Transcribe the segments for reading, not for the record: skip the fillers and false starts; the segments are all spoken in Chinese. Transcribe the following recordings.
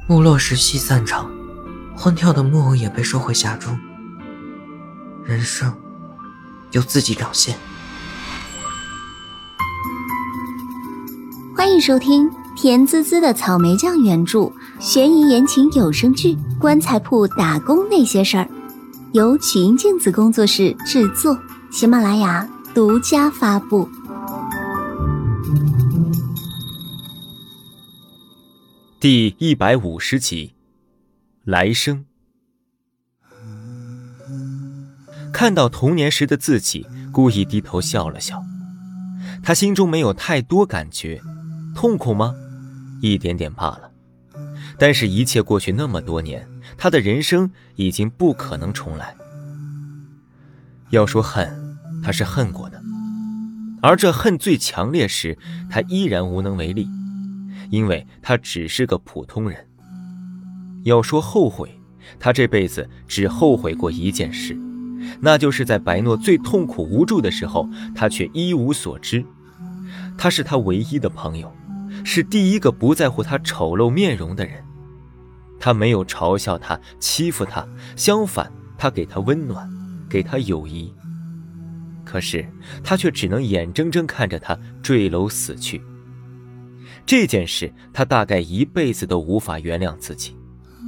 幕落时戏散场，欢跳的木偶也被收回匣中。人生由自己表现。 欢迎收听甜滋滋的草莓酱原著悬疑言情有声剧《棺材铺打工那些事儿》，由曲音镜子工作室制作，喜马拉雅独家发布。 第150集，来生。看到童年时的自己，故意低头笑了笑。他心中没有太多感觉，痛苦吗？一点点罢了。但是一切过去那么多年，他的人生已经不可能重来。要说恨，他是恨过的，而这恨最强烈时，他依然无能为力，因为他只是个普通人。要说后悔，他这辈子只后悔过一件事，那就是在白诺最痛苦无助的时候，他却一无所知。他是他唯一的朋友，是第一个不在乎他丑陋面容的人。他没有嘲笑他，欺负他，相反，他给他温暖，给他友谊。可是他却只能眼睁睁看着他坠楼死去。这件事，他大概一辈子都无法原谅自己。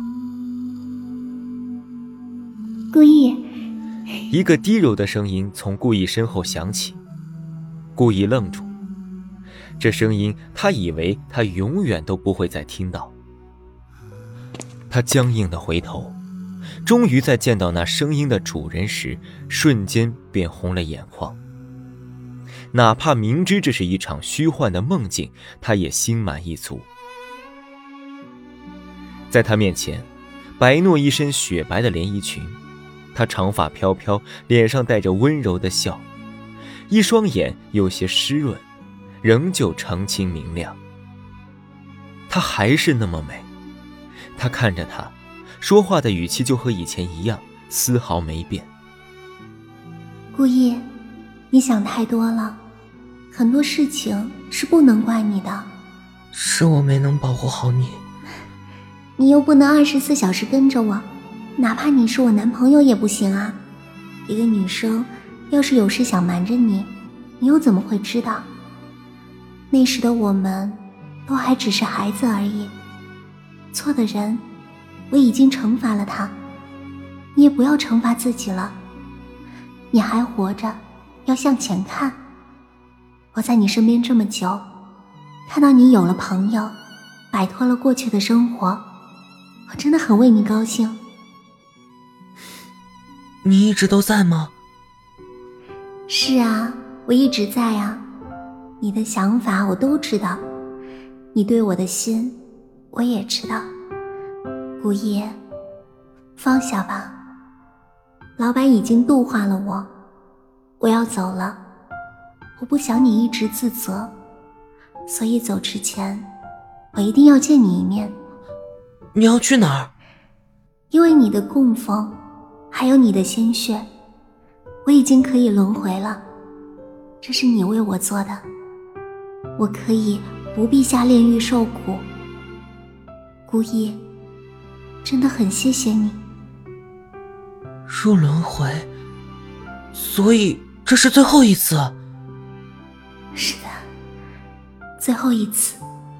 顾意， 一个低柔的声音从顾意身后响起。顾意愣住，这声音他以为他永远都不会再听到。他僵硬地回头，终于在见到那声音的主人时，瞬间便红了眼眶。哪怕明知这是一场虚幻的梦境，他也心满意足。在他面前，白诺一身雪白的连衣裙，她长发飘飘，脸上带着温柔的笑，一双眼有些湿润，仍旧澄清明亮。她还是那么美。他看着她，说话的语气就和以前一样，丝毫没变。 顾意，你想太多了，很多事情是不能怪你的。 是我没能保护好你。 你又不能24小时跟着我，哪怕你是我男朋友也不行啊。一个女生要是有事想瞒着你，你又怎么会知道？那时的我们都还只是孩子而已，错的人我已经惩罚了他，你也不要惩罚自己了。你还活着，要向前看。我在你身边这么久，看到你有了朋友，摆脱了过去的生活，我真的很为你高兴。 你一直都在吗？ 是啊，我一直在啊。你的想法我都知道，你对我的心我也知道。顾夜，放下吧，老板已经度化了我，我要走了。我不想你一直自责，所以走之前我一定要见你一面。 你要去哪儿？ 因为你的供奉还有你的鲜血，我已经可以轮回了，这是你为我做的，我可以不必下炼狱受苦。顾意，真的很谢谢你。 入轮回，所以这是最后一次。 是的，最后一次。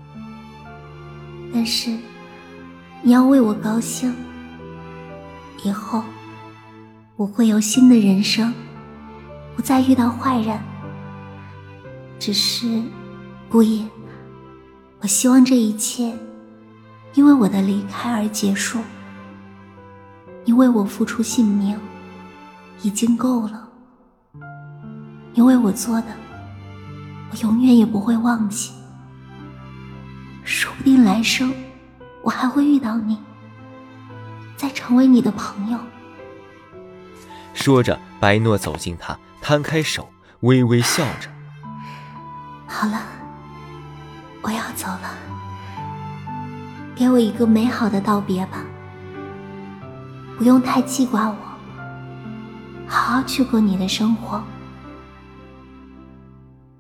但是你要为我高兴，以后我会有新的人生，不再遇到坏人。只是顾意，我希望这一切因为我的离开而结束。你为我付出性命已经够了，你为我做的我永远也不会忘记。说不定来生我还会遇到你，再成为你的朋友。 说着，白诺走近他，摊开手，微微笑着。 好了，我要走了，给我一个美好的道别吧。不用太记挂我，好好去过你的生活。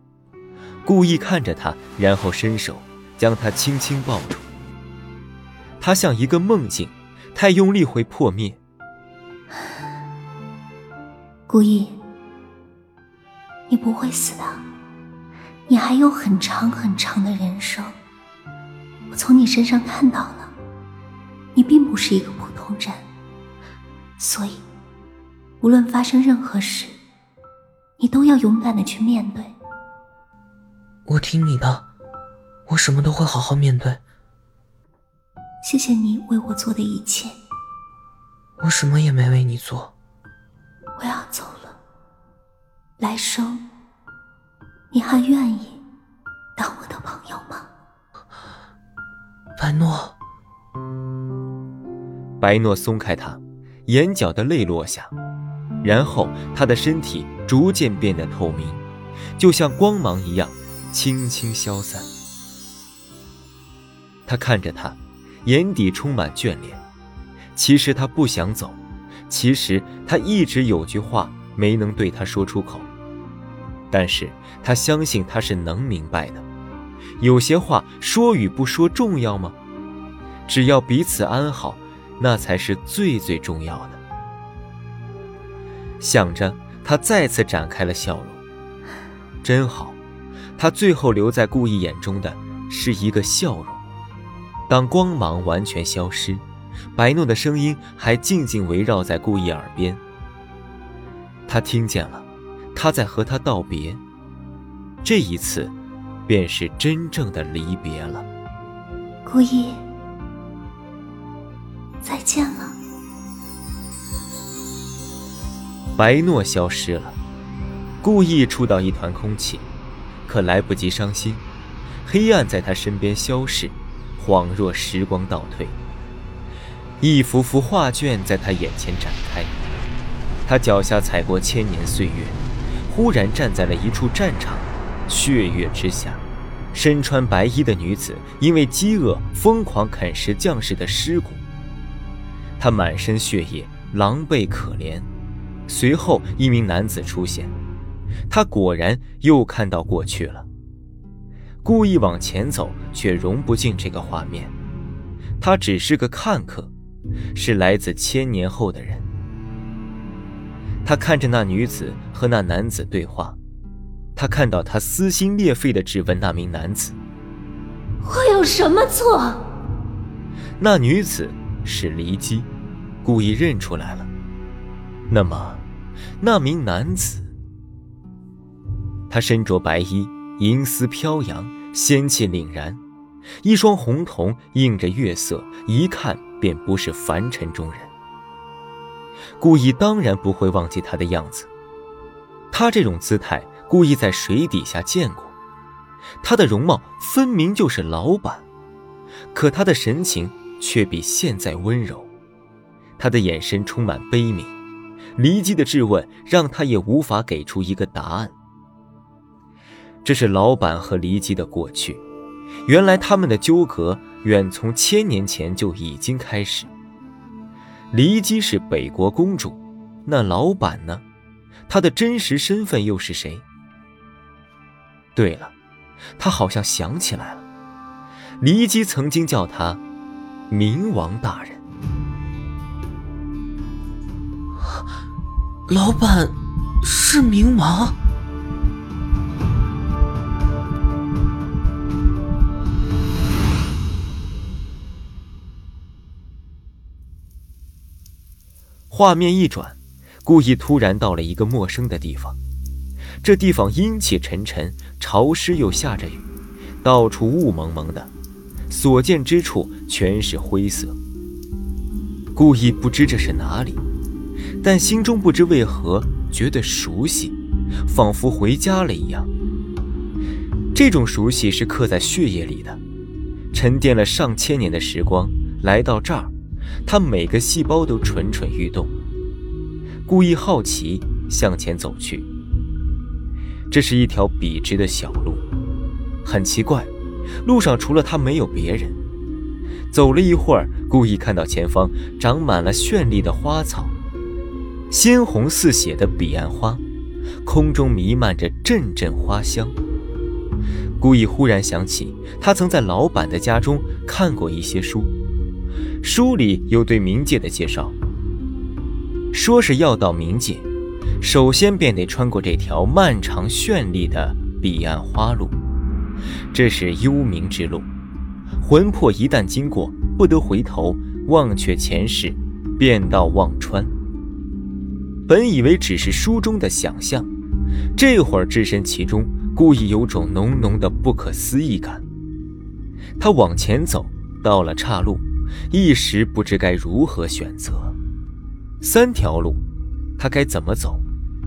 故意看着他，然后伸手将他轻轻抱住。 它像一个梦境，太用力会破灭。 顾意，你不会死的，你还有很长很长的人生。我从你身上看到了，你并不是一个普通人，所以无论发生任何事，你都要勇敢地去面对。 我听你的，我什么都会好好面对。 谢谢你为我做的一切。 我什么也没为你做。 我要走了，来生你还愿意当我的朋友吗？ 白诺。 白诺松开他，眼角的泪落下，然后他的身体逐渐变得透明，就像光芒一样轻轻消散。他看着他，眼底充满眷恋。其实他不想走，其实他一直有句话没能对他说出口，但是他相信他是能明白的。有些话说与不说重要吗？只要彼此安好，那才是最最重要的。想着，他再次展开了笑容。真好，他最后留在顾意眼中的是一个笑容。当光芒完全消失，白诺的声音还静静围绕在顾意耳边。他听见了，他在和他道别。这一次，便是真正的离别了。 顾意，再见了。 白诺消失了，顾意触到一团空气，可来不及伤心。黑暗在他身边消逝，恍若时光倒退。一幅幅画卷在他眼前展开，他脚下踩过千年岁月，忽然站在了一处战场，血月之下。身穿白衣的女子因为饥饿疯狂啃食将士的尸骨，她满身血液，狼狈可怜。随后一名男子出现，他果然又看到过去了。故意往前走，却融不进这个画面。他只是个看客，是来自千年后的人。他看着那女子和那男子对话，他看到他撕心裂肺地质问那名男子： 我有什么错？ 那女子是黎姬，故意认出来了。那么那名男子，他身着白衣，银丝飘扬，仙气凛然，一双红瞳映着月色，一看便不是凡尘中人。顾意当然不会忘记他的样子，他这种姿态顾意在水底下见过。他的容貌分明就是老板，可他的神情却比现在温柔，他的眼神充满悲悯。黎姬的质问让他也无法给出一个答案。这是老板和黎姬的过去，原来他们的纠葛远从1000年前就已经开始。黎姬是北国公主，那老板呢？他的真实身份又是谁？对了，他好像想起来了，黎姬曾经叫他冥王大人。 老板是冥王？ 画面一转，故意突然到了一个陌生的地方。这地方阴气沉沉，潮湿又下着雨，到处雾蒙蒙的，所见之处全是灰色。故意不知这是哪里，但心中不知为何觉得熟悉，仿佛回家了一样。这种熟悉是刻在血液里的，沉淀了上千年的时光，来到这儿，他每个细胞都蠢蠢欲动。故意好奇向前走去，这是一条笔直的小路，很奇怪，路上除了他没有别人。走了一会儿，故意看到前方长满了绚丽的花草，鲜红似血的彼岸花，空中弥漫着阵阵花香。故意忽然想起，他曾在老板的家中看过一些书， 书里有对冥界的介绍，说是要到冥界，首先便得穿过这条漫长绚丽的彼岸花路，这是幽冥之路，魂魄一旦经过，不得回头，忘却前世，便到忘川。本以为只是书中的想象，这会儿置身其中，故意有种浓浓的不可思议感。他往前走，到了岔路，一时不知该如何选择。3条路，他该怎么走？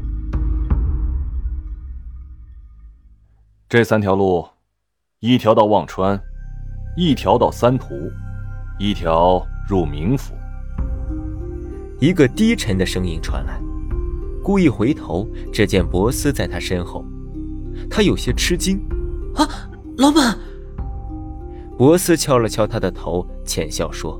这3条路，一条到忘川，一条到三途，一条入冥府。 一个低沉的声音传来，故意回头，只见博斯在他身后。他有些吃惊。 啊，老板！ 博斯敲了敲他的头，浅笑说：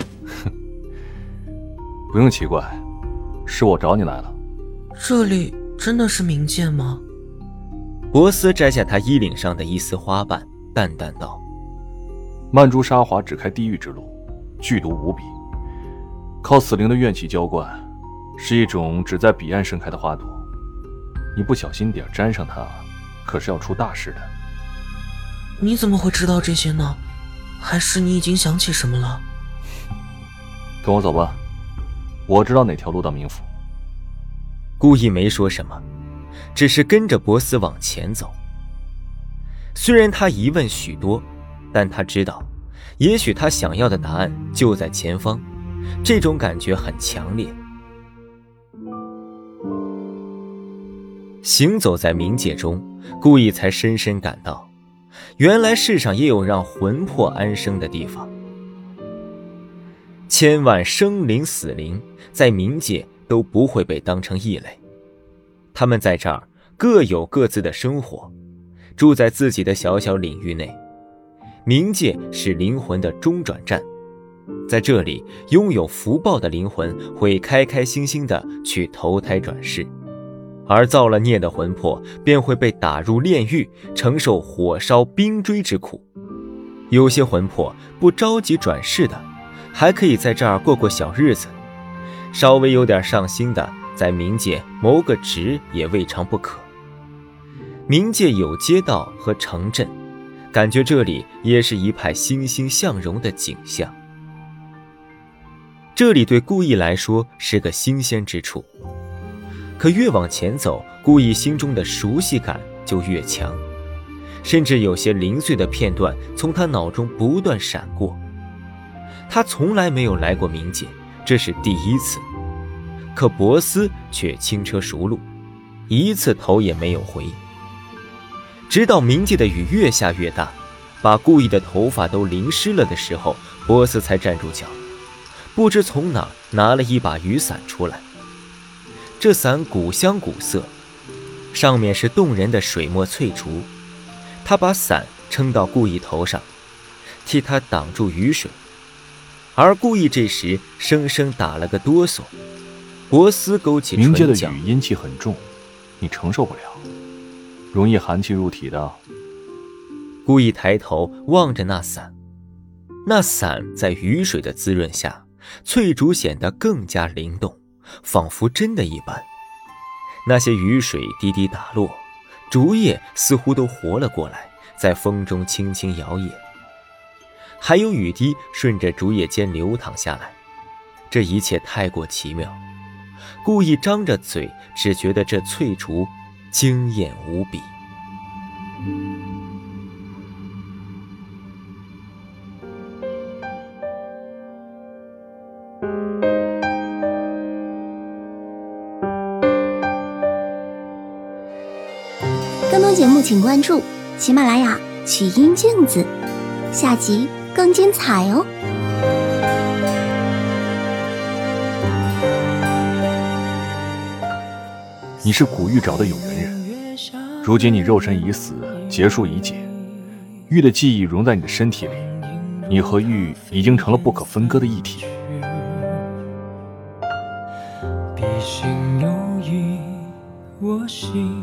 不用奇怪，是我找你来了。 这里真的是冥界吗？ 博斯摘下他衣领上的一丝花瓣，淡淡道： 曼珠沙华只开地狱之路，剧毒无比，靠死灵的怨气浇灌，是一种只在彼岸盛开的花朵。你不小心点沾上它，可是要出大事的。 你怎么会知道这些呢？还是你已经想起什么了？ 跟我走吧，我知道哪条路到冥府。 故意没说什么，只是跟着博斯往前走。虽然他疑问许多，但他知道，也许他想要的答案就在前方，这种感觉很强烈。行走在冥界中，故意才深深感到，原来世上也有让魂魄安生的地方。千万生灵死灵在冥界都不会被当成异类，他们在这儿各有各自的生活，住在自己的小小领域内。冥界是灵魂的中转站，在这里拥有福报的灵魂会开开心心地去投胎转世，而造了孽的魂魄便会被打入炼狱，承受火烧冰锥之苦。有些魂魄不着急转世的，还可以在这儿过过小日子，稍微有点上心的，在冥界谋个职也未尝不可。冥界有街道和城镇，感觉这里也是一派欣欣向荣的景象。这里对顾意来说是个新鲜之处，可越往前走，顾意心中的熟悉感就越强，甚至有些零碎的片段从他脑中不断闪过。他从来没有来过冥界，这是第一次，可博斯却轻车熟路，一次头也没有回。直到冥界的雨越下越大，把顾意的头发都淋湿了的时候，博斯才站住脚，不知从哪拿了一把雨伞出来。这伞古香古色，上面是动人的水墨翠竹。他把伞撑到顾意头上，替他挡住雨水，而顾意这时生生打了个哆嗦。博斯勾起唇角， 冥界的雨阴气很重，你承受不了，容易寒气入体的。 顾意抬头望着那伞，那伞在雨水的滋润下，翠竹显得更加灵动，仿佛真的一般。那些雨水滴滴打落，竹叶似乎都活了过来，在风中轻轻摇曳，还有雨滴顺着竹叶间流淌下来。这一切太过奇妙，故意张着嘴，只觉得这翠竹惊艳无比。 更多节目请关注喜马拉雅曲音镜子，下集更精彩哦。 你是古玉沼的有缘人，如今你肉身已死，劫数已解，玉的记忆融在你的身体里，你和玉已经成了不可分割的一体。 笔心有意，我心